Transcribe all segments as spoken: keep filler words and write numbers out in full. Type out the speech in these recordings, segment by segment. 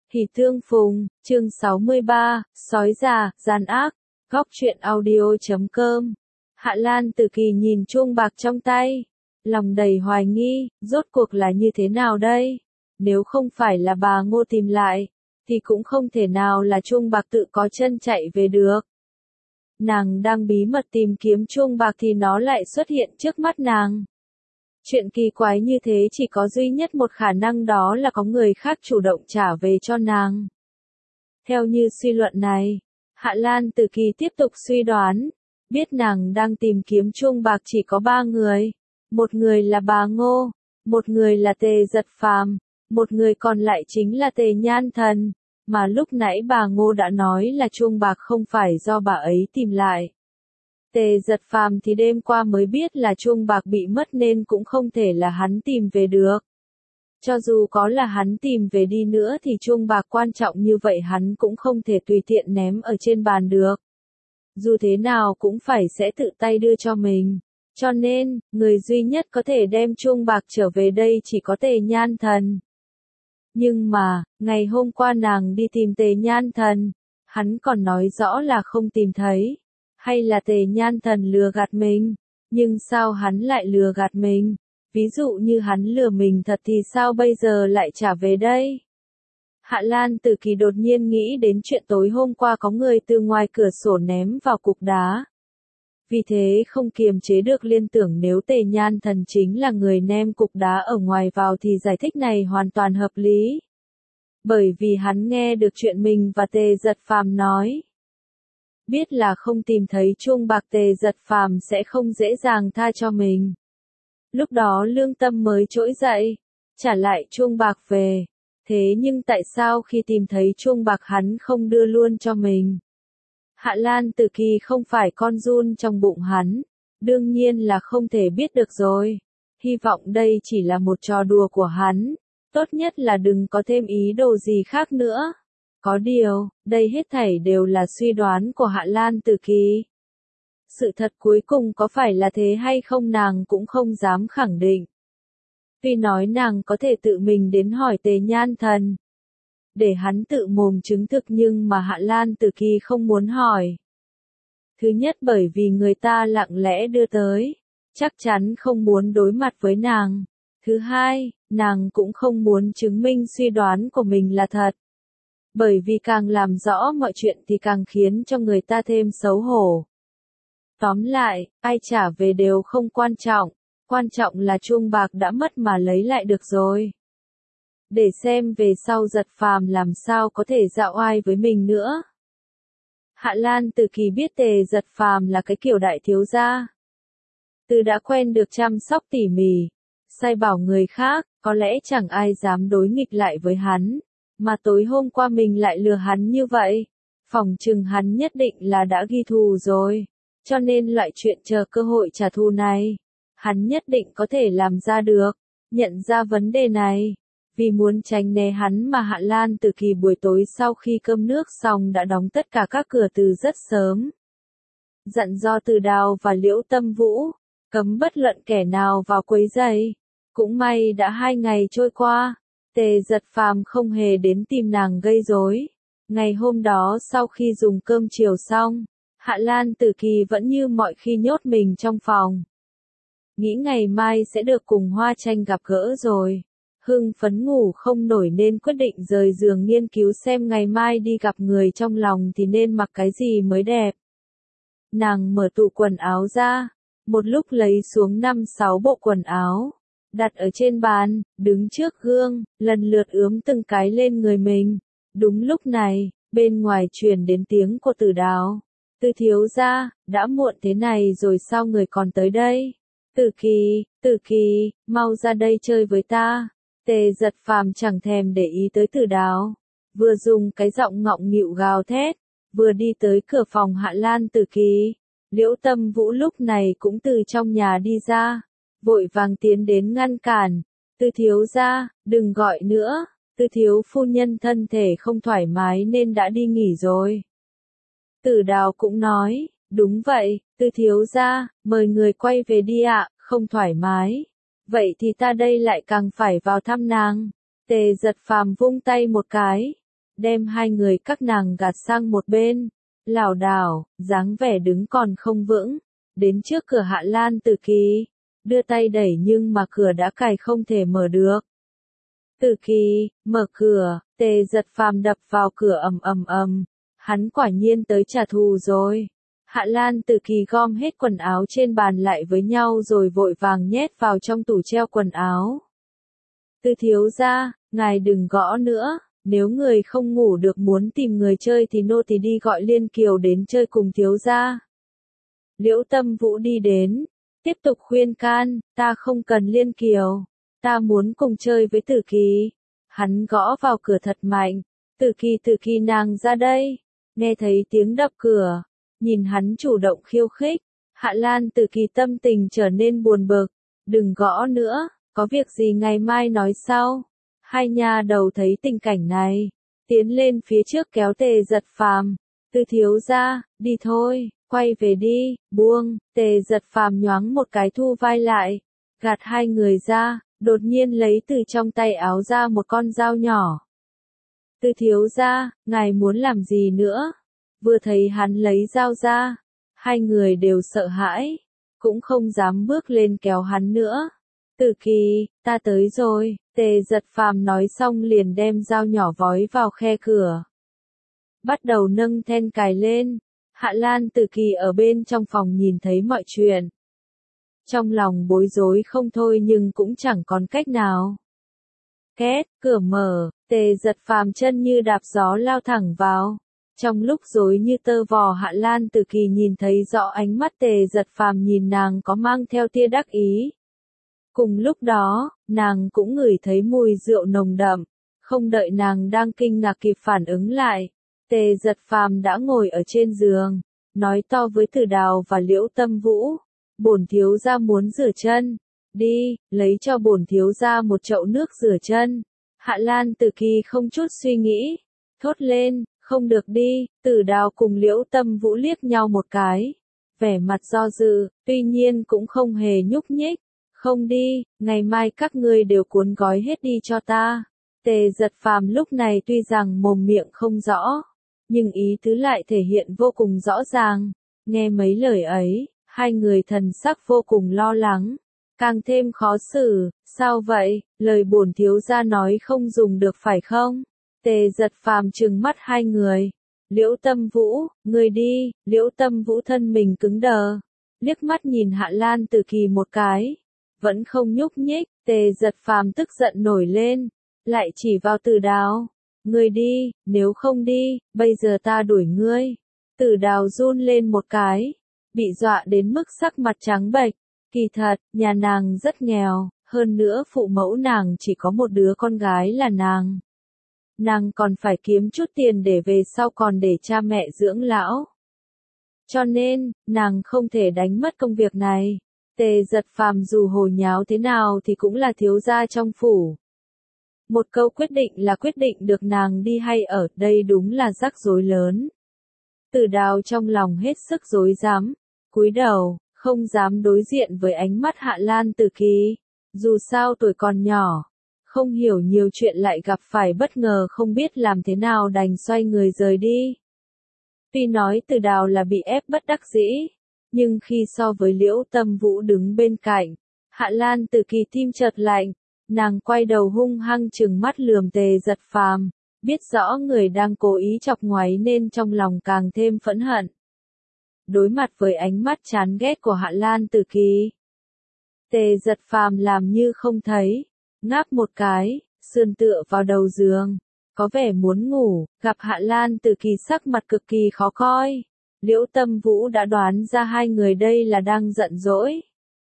Hỉ Tương Phùng, chương sáu mươi ba, sói già, gian ác, góc truyện audio chấm com. Hạ Lan Tử Kỳ nhìn chuông bạc trong tay, lòng đầy hoài nghi, rốt cuộc là như thế nào đây? Nếu không phải là bà Ngô tìm lại, thì cũng không thể nào là chuông bạc tự có chân chạy về được. Nàng đang bí mật tìm kiếm chuông bạc thì nó lại xuất hiện trước mắt nàng. Chuyện kỳ quái như thế chỉ có duy nhất một khả năng, đó là có người khác chủ động trả về cho nàng. Theo như suy luận này, Hạ Lan Tử Kỳ tiếp tục suy đoán, biết nàng đang tìm kiếm chuông bạc chỉ có ba người. Một người là bà Ngô, một người là Tề Giật Phàm, một người còn lại chính là Tề Nhan Thần, mà lúc nãy bà Ngô đã nói là chuông bạc không phải do bà ấy tìm lại. Tề Giật Phàm thì đêm qua mới biết là chuông bạc bị mất nên cũng không thể là hắn tìm về được. Cho dù có là hắn tìm về đi nữa thì chuông bạc quan trọng như vậy hắn cũng không thể tùy tiện ném ở trên bàn được. Dù thế nào cũng phải sẽ tự tay đưa cho mình. Cho nên, người duy nhất có thể đem chuông bạc trở về đây chỉ có Tề Nhan Thần. Nhưng mà, ngày hôm qua nàng đi tìm Tề Nhan Thần, hắn còn nói rõ là không tìm thấy. Hay là Tề Nhan Thần lừa gạt mình? Nhưng sao hắn lại lừa gạt mình? Ví dụ như hắn lừa mình thật thì sao bây giờ lại trả về đây? Hạ Lan Tử Kỳ đột nhiên nghĩ đến chuyện tối hôm qua có người từ ngoài cửa sổ ném vào cục đá. Vì thế không kiềm chế được liên tưởng nếu Tề Nhan Thần chính là người ném cục đá ở ngoài vào thì giải thích này hoàn toàn hợp lý. Bởi vì hắn nghe được chuyện mình và Tề Giật Phàm nói. Biết là không tìm thấy chuông bạc, Tề Giật Phàm sẽ không dễ dàng tha cho mình. Lúc đó lương tâm mới trỗi dậy, trả lại chuông bạc về. Thế nhưng tại sao khi tìm thấy chuông bạc hắn không đưa luôn cho mình? Hạ Lan Tử Kỳ không phải con giun trong bụng hắn, đương nhiên là không thể biết được rồi. Hy vọng đây chỉ là một trò đùa của hắn, tốt nhất là đừng có thêm ý đồ gì khác nữa. Có điều, đây hết thảy đều là suy đoán của Hạ Lan Tử Kỳ. Sự thật cuối cùng có phải là thế hay không nàng cũng không dám khẳng định. Tuy nói nàng có thể tự mình đến hỏi Tề Nhan Thần, để hắn tự mồm chứng thực, nhưng mà Hạ Lan Tử Kỳ không muốn hỏi. Thứ nhất bởi vì người ta lặng lẽ đưa tới, chắc chắn không muốn đối mặt với nàng. Thứ hai, nàng cũng không muốn chứng minh suy đoán của mình là thật. Bởi vì càng làm rõ mọi chuyện thì càng khiến cho người ta thêm xấu hổ. Tóm lại, ai trả về đều không quan trọng, quan trọng là chuông bạc đã mất mà lấy lại được rồi. Để xem về sau Giật Phàm làm sao có thể dạo oai với mình nữa. Hạ Lan Tử Kỳ biết Tề Giật Phàm là cái kiểu đại thiếu gia. Từ đã quen được chăm sóc tỉ mỉ, sai bảo người khác, có lẽ chẳng ai dám đối nghịch lại với hắn. Mà tối hôm qua mình lại lừa hắn như vậy, phỏng chừng hắn nhất định là đã ghi thù rồi. Cho nên loại chuyện chờ cơ hội trả thù này, hắn nhất định có thể làm ra được. Nhận ra vấn đề này, vì muốn tránh né hắn mà Hạ Lan Tử Kỳ buổi tối sau khi cơm nước xong đã đóng tất cả các cửa từ rất sớm. Dặn do Từ Đào và Liễu Tâm Vũ, cấm bất luận kẻ nào vào quấy rầy. Cũng may đã hai ngày trôi qua, Tề Giật Phàm không hề đến tìm nàng gây rối. Ngày hôm đó sau khi dùng cơm chiều xong, Hạ Lan Tử Kỳ vẫn như mọi khi nhốt mình trong phòng. Nghĩ ngày mai sẽ được cùng Hoa Tranh gặp gỡ rồi. Hưng phấn ngủ không nổi nên quyết định rời giường nghiên cứu xem ngày mai đi gặp người trong lòng thì nên mặc cái gì mới đẹp. Nàng mở tủ quần áo ra, một lúc lấy xuống năm sáu bộ quần áo, đặt ở trên bàn, đứng trước gương, lần lượt ướm từng cái lên người mình. Đúng lúc này, bên ngoài truyền đến tiếng của Từ Đào. Từ thiếu gia, đã muộn thế này rồi sao người còn tới đây? Tử Kỳ, Tử Kỳ, mau ra đây chơi với ta. Tề Giật Phàm chẳng thèm để ý tới Từ Đào, vừa dùng cái giọng ngọng nghịu gào thét, vừa đi tới cửa phòng Hạ Lan Tử Kỳ. Liễu Tâm Vũ lúc này cũng từ trong nhà đi ra, vội vàng tiến đến ngăn cản. Từ thiếu gia, đừng gọi nữa, Từ thiếu phu nhân thân thể không thoải mái nên đã đi nghỉ rồi. Từ Đào cũng nói, đúng vậy, Từ thiếu gia, mời người quay về đi ạ, không thoải mái. Vậy thì ta đây lại càng phải vào thăm nàng. Tề Giật Phàm vung tay một cái, đem hai người các nàng gạt sang một bên, lảo đảo, dáng vẻ đứng còn không vững, đến trước cửa Hạ Lan Tử Kỳ, đưa tay đẩy nhưng mà cửa đã cài không thể mở được. Tử Kỳ, mở cửa, Tề Giật Phàm đập vào cửa ầm ầm ầm, hắn quả nhiên tới trả thù rồi. Hạ Lan Tử Kỳ gom hết quần áo trên bàn lại với nhau rồi vội vàng nhét vào trong tủ treo quần áo. Từ thiếu gia, ngài đừng gõ nữa, nếu người không ngủ được muốn tìm người chơi thì nô tỳ đi gọi Liên Kiều đến chơi cùng thiếu gia. Liễu Tâm Vũ đi đến, tiếp tục khuyên can, ta không cần Liên Kiều, ta muốn cùng chơi với Tử Kỳ. Hắn gõ vào cửa thật mạnh, Tử Kỳ Tử Kỳ nàng ra đây, nghe thấy tiếng đập cửa, nhìn hắn chủ động khiêu khích, Hạ Lan Tử Kỳ tâm tình trở nên buồn bực, đừng gõ nữa, có việc gì ngày mai nói sau. Hai nha đầu thấy tình cảnh này, tiến lên phía trước kéo Tề Giật Phàm, Từ thiếu gia, đi thôi, quay về đi, buông, Tề Giật Phàm nhoáng một cái thu vai lại, gạt hai người ra, đột nhiên lấy từ trong tay áo ra một con dao nhỏ. Từ thiếu gia, ngài muốn làm gì nữa? Vừa thấy hắn lấy dao ra, hai người đều sợ hãi, cũng không dám bước lên kéo hắn nữa. Tử Kỳ, ta tới rồi, Tề Giật Phàm nói xong liền đem dao nhỏ vói vào khe cửa. Bắt đầu nâng then cài lên, Hạ Lan Tử Kỳ ở bên trong phòng nhìn thấy mọi chuyện. Trong lòng bối rối không thôi nhưng cũng chẳng còn cách nào. Két, cửa mở, Tề Giật Phàm chân như đạp gió lao thẳng vào. Trong lúc rối như tơ vò Hạ Lan Tử Kỳ nhìn thấy rõ ánh mắt Tề Giật Phàm nhìn nàng có mang theo tia đắc ý. Cùng lúc đó, nàng cũng ngửi thấy mùi rượu nồng đậm, không đợi nàng đang kinh ngạc kịp phản ứng lại, Tề Giật Phàm đã ngồi ở trên giường, nói to với Tử Đào và Liễu Tâm Vũ, bổn thiếu gia muốn rửa chân, đi, lấy cho bổn thiếu gia một chậu nước rửa chân. Hạ Lan Tử Kỳ không chút suy nghĩ, thốt lên, không được đi. Tử Đào cùng Liễu Tâm Vũ liếc nhau một cái, vẻ mặt do dự, tuy nhiên cũng không hề nhúc nhích. Không đi, ngày mai các ngươi đều cuốn gói hết đi cho ta. Tề Giật Phàm lúc này tuy rằng mồm miệng không rõ, nhưng ý tứ lại thể hiện vô cùng rõ ràng. Nghe mấy lời ấy, hai người thần sắc vô cùng lo lắng, càng thêm khó xử. Sao vậy, lời bổn thiếu gia nói không dùng được phải không? Tề Giật Phàm trừng mắt hai người. Liễu Tâm Vũ, ngươi đi. Liễu Tâm Vũ thân mình cứng đờ, liếc mắt nhìn Hạ Lan Tử Kỳ một cái, vẫn không nhúc nhích. Tề Giật Phàm tức giận nổi lên, lại chỉ vào Tử Đào, ngươi đi, nếu không đi, bây giờ ta đuổi ngươi. Tử Đào run lên một cái, bị dọa đến mức sắc mặt trắng bệch. Kỳ thật, nhà nàng rất nghèo, hơn nữa phụ mẫu nàng chỉ có một đứa con gái là nàng. Nàng còn phải kiếm chút tiền để về sau còn để cha mẹ dưỡng lão. Cho nên, nàng không thể đánh mất công việc này. Tề Giật Phàm dù hồ nháo thế nào thì cũng là thiếu gia trong phủ. Một câu quyết định là quyết định được nàng đi hay ở, đây đúng là rắc rối lớn. Tử Đào trong lòng hết sức rối rắm, cúi đầu, không dám đối diện với ánh mắt Hạ Lan Tử Kỳ. Dù sao tuổi còn nhỏ, không hiểu nhiều chuyện lại gặp phải bất ngờ không biết làm thế nào đành xoay người rời đi. Tuy nói Tử Đào là bị ép bất đắc dĩ, nhưng khi so với Liễu Tâm Vũ đứng bên cạnh, Hạ Lan Tử Kỳ tim chợt lạnh, nàng quay đầu hung hăng trừng mắt lườm Tề Giật Phàm, biết rõ người đang cố ý chọc ngoáy nên trong lòng càng thêm phẫn hận. Đối mặt với ánh mắt chán ghét của Hạ Lan Tử Kỳ, Tề Giật Phàm làm như không thấy, ngáp một cái, sườn tựa vào đầu giường, có vẻ muốn ngủ. Gặp Hạ Lan Tử Kỳ sắc mặt cực kỳ khó coi, Liễu Tâm Vũ đã đoán ra hai người đây là đang giận dỗi.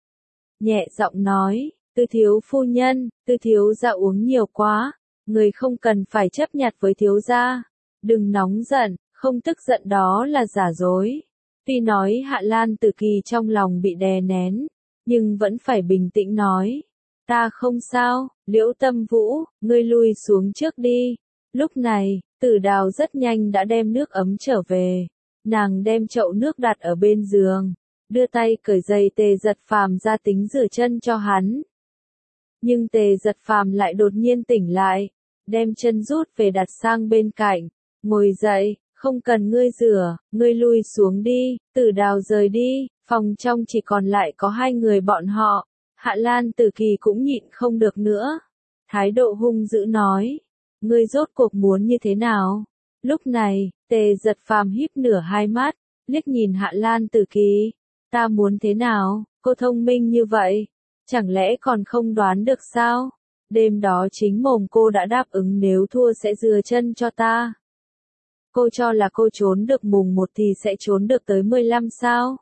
Nhẹ giọng nói, Tư thiếu phu nhân, Tư thiếu gia uống nhiều quá, người không cần phải chấp nhặt với thiếu gia. Đừng nóng giận, không tức giận đó là giả dối. Tuy nói Hạ Lan Tử Kỳ trong lòng bị đè nén, nhưng vẫn phải bình tĩnh nói. Ta không sao, Liễu Tâm Vũ, ngươi lui xuống trước đi. Lúc này, Tử Đào rất nhanh đã đem nước ấm trở về. Nàng đem chậu nước đặt ở bên giường, đưa tay cởi giày Tề Giật Phàm ra tính rửa chân cho hắn. Nhưng Tề Giật Phàm lại đột nhiên tỉnh lại, đem chân rút về đặt sang bên cạnh, ngồi dậy, không cần ngươi rửa, ngươi lui xuống đi, Tử Đào rời đi, phòng trong chỉ còn lại có hai người bọn họ, Hạ Lan Tử Kỳ cũng nhịn không được nữa, thái độ hung dữ nói, ngươi rốt cuộc muốn như thế nào? Lúc này, Tề Giật Phàm híp nửa hai mắt, liếc nhìn Hạ Lan Tử Kỳ, ta muốn thế nào, cô thông minh như vậy, chẳng lẽ còn không đoán được sao? Đêm đó chính mồm cô đã đáp ứng nếu thua sẽ rửa chân cho ta. Cô cho là cô trốn được mùng một thì sẽ trốn được tới mười lăm sao?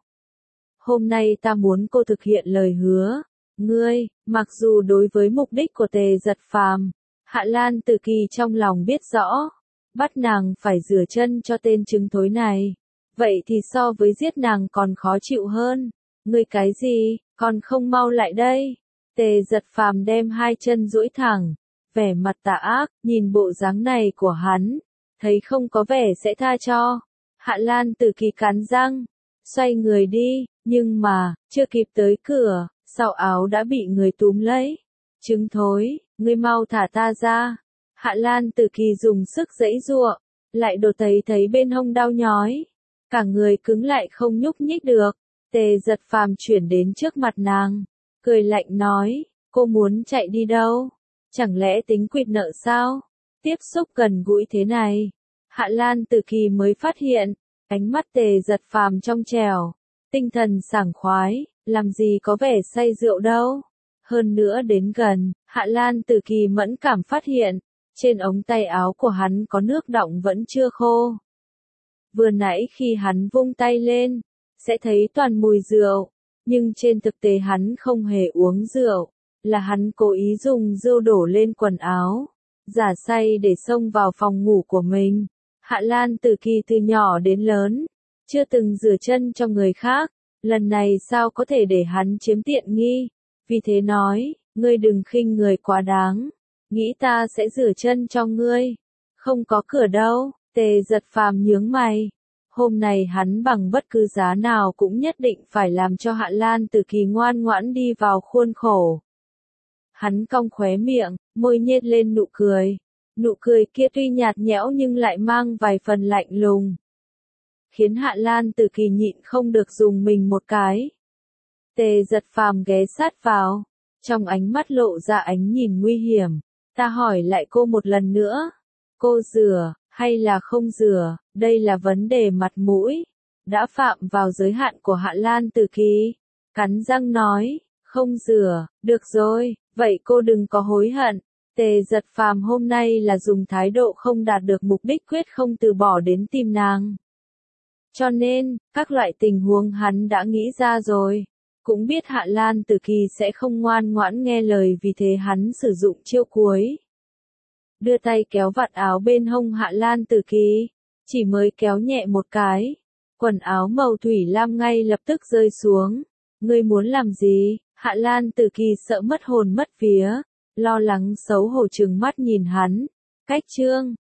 Hôm nay ta muốn cô thực hiện lời hứa. Ngươi, mặc dù đối với mục đích của Tề Giật Phàm, Hạ Lan Tử Kỳ trong lòng biết rõ, bắt nàng phải rửa chân cho tên trứng thối này. Vậy thì so với giết nàng còn khó chịu hơn. Ngươi cái gì, còn không mau lại đây. Tề Giật Phàm đem hai chân duỗi thẳng, vẻ mặt tà ác, nhìn bộ dáng này của hắn, thấy không có vẻ sẽ tha cho. Hạ Lan Tử Kỳ cắn răng, xoay người đi, nhưng mà, chưa kịp tới cửa, sau áo đã bị người túm lấy. Trứng thối, ngươi mau thả ta ra. Hạ Lan Tử Kỳ dùng sức giãy giụa, lại đột thấy thấy bên hông đau nhói, cả người cứng lại không nhúc nhích được. Tề Giật Phàm chuyển đến trước mặt nàng, cười lạnh nói, cô muốn chạy đi đâu? Chẳng lẽ tính quỵt nợ sao? Tiếp xúc gần gũi thế này, Hạ Lan Tử Kỳ mới phát hiện, ánh mắt Tề Giật Phàm trong trẻo, tinh thần sảng khoái, làm gì có vẻ say rượu đâu. Hơn nữa đến gần, Hạ Lan Tử Kỳ mẫn cảm phát hiện, trên ống tay áo của hắn có nước đọng vẫn chưa khô. Vừa nãy khi hắn vung tay lên, sẽ thấy toàn mùi rượu, nhưng trên thực tế hắn không hề uống rượu, là hắn cố ý dùng rượu đổ lên quần áo, giả say để xông vào phòng ngủ của mình. Hạ Lan Tử Kỳ từ nhỏ đến lớn, chưa từng rửa chân cho người khác, lần này sao có thể để hắn chiếm tiện nghi, vì thế nói, ngươi đừng khinh người quá đáng, nghĩ ta sẽ rửa chân cho ngươi, không có cửa đâu. Tề Giật Phàm nhướng mày, hôm nay hắn bằng bất cứ giá nào cũng nhất định phải làm cho Hạ Lan Tử Kỳ ngoan ngoãn đi vào khuôn khổ. Hắn cong khóe miệng, môi nhếch lên nụ cười, nụ cười kia tuy nhạt nhẽo nhưng lại mang vài phần lạnh lùng, khiến Hạ Lan Tử Kỳ nhịn không được dùng mình một cái. Tề Giật Phàm ghé sát vào, trong ánh mắt lộ ra ánh nhìn nguy hiểm, ta hỏi lại cô một lần nữa, cô rửa hay là không rửa, đây là vấn đề mặt mũi, đã phạm vào giới hạn của Hạ Lan Tử Kỳ. Cắn răng nói, không rửa, được rồi, vậy cô đừng có hối hận. Tề Giật Phàm hôm nay là dùng thái độ không đạt được mục đích quyết không từ bỏ đến tìm nàng. Cho nên, các loại tình huống hắn đã nghĩ ra rồi, cũng biết Hạ Lan Tử Kỳ sẽ không ngoan ngoãn nghe lời vì thế hắn sử dụng chiêu cuối. Đưa tay kéo vạt áo bên hông Hạ Lan Tử Kỳ, chỉ mới kéo nhẹ một cái, quần áo màu thủy lam ngay lập tức rơi xuống. Ngươi muốn làm gì? Hạ Lan Tử Kỳ sợ mất hồn mất vía, lo lắng xấu hổ trừng mắt nhìn hắn. Cách chương